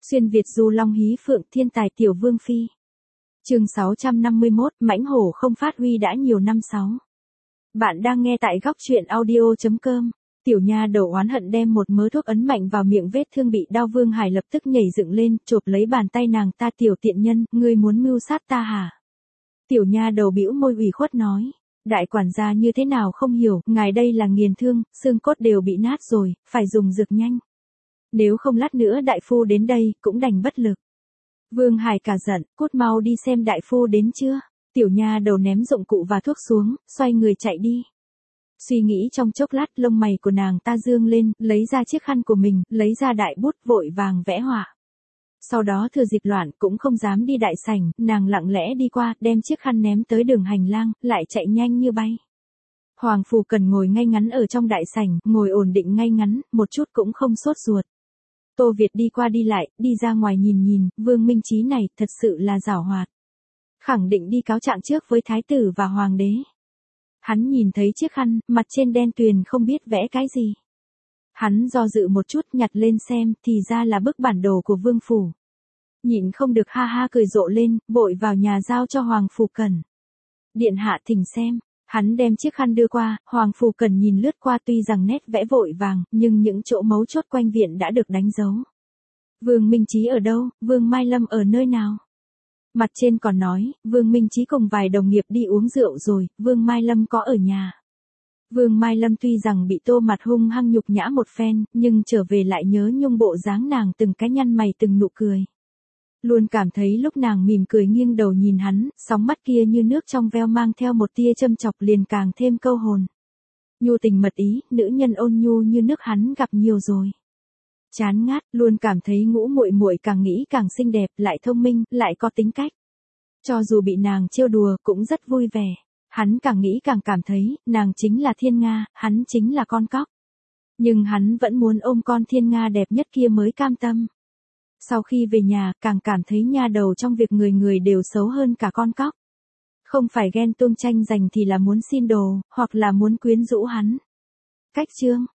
Xuyên Việt du long hí phượng thiên tài tiểu vương phi. Chương 651, mãnh hổ không phát huy đã nhiều năm 6. Bạn đang nghe tại góc truyện audio.com. Tiểu nha đầu oán hận đem một mớ thuốc ấn mạnh vào miệng vết thương bị đau. Vương Hải lập tức nhảy dựng lên, chộp lấy bàn tay nàng. Ta tiểu tiện nhân, ngươi muốn mưu sát ta hả? Tiểu nha đầu bĩu môi ủy khuất nói. Đại quản gia như thế nào không hiểu, ngài đây là nghiền thương, xương cốt đều bị nát rồi, phải dùng dược nhanh. Nếu không lát nữa đại phu đến đây, cũng đành bất lực. Vương Hải cả giận, cút mau đi xem đại phu đến chưa. Tiểu nha đầu ném dụng cụ và thuốc xuống, xoay người chạy đi. Suy nghĩ trong chốc lát, lông mày của nàng ta dương lên, lấy ra chiếc khăn của mình, lấy ra đại bút, vội vàng vẽ họa. Sau đó thừa dịp loạn, cũng không dám đi đại sảnh, nàng lặng lẽ đi qua, đem chiếc khăn ném tới đường hành lang, lại chạy nhanh như bay. Hoàng Phù Cần ngồi ngay ngắn ở trong đại sảnh, ngồi ổn định ngay ngắn, một chút cũng không sốt ruột. Tô Việt đi qua đi lại, đi ra ngoài nhìn nhìn, Vương Minh Chí này thật sự là giảo hoạt. Khẳng định đi cáo trạng trước với thái tử và hoàng đế. Hắn nhìn thấy chiếc khăn, mặt trên đen tuyền không biết vẽ cái gì. Hắn do dự một chút, nhặt lên xem, thì ra là bức bản đồ của Vương Phủ. Nhịn không được ha ha cười rộ lên, vội vào nhà giao cho Hoàng Phù Cần. Điện hạ thỉnh xem. Hắn đem chiếc khăn đưa qua, Hoàng Phù Cần nhìn lướt qua, tuy rằng nét vẽ vội vàng, nhưng những chỗ mấu chốt quanh viện đã được đánh dấu. Vương Minh Chí ở đâu, Vương Mai Lâm ở nơi nào? Mặt trên còn nói, Vương Minh Chí cùng vài đồng nghiệp đi uống rượu rồi, Vương Mai Lâm có ở nhà. Vương Mai Lâm tuy rằng bị Tô Mặt hung hăng nhục nhã một phen, nhưng trở về lại nhớ nhung bộ dáng nàng từng cái nhăn mày từng nụ cười. Luôn cảm thấy lúc nàng mỉm cười nghiêng đầu nhìn hắn, sóng mắt kia như nước trong veo mang theo một tia châm chọc liền càng thêm câu hồn. Nhu tình mật ý, nữ nhân ôn nhu như nước hắn gặp nhiều rồi. Chán ngát, luôn cảm thấy ngũ muội muội càng nghĩ càng xinh đẹp, lại thông minh, lại có tính cách. Cho dù bị nàng trêu đùa, cũng rất vui vẻ. Hắn càng nghĩ càng cảm thấy, nàng chính là thiên nga, hắn chính là con cóc. Nhưng hắn vẫn muốn ôm con thiên nga đẹp nhất kia mới cam tâm. Sau khi về nhà, càng cảm thấy nha đầu trong việc người người đều xấu hơn cả con cóc. Không phải ghen tuông tranh giành thì là muốn xin đồ, hoặc là muốn quyến rũ hắn. Cách chương.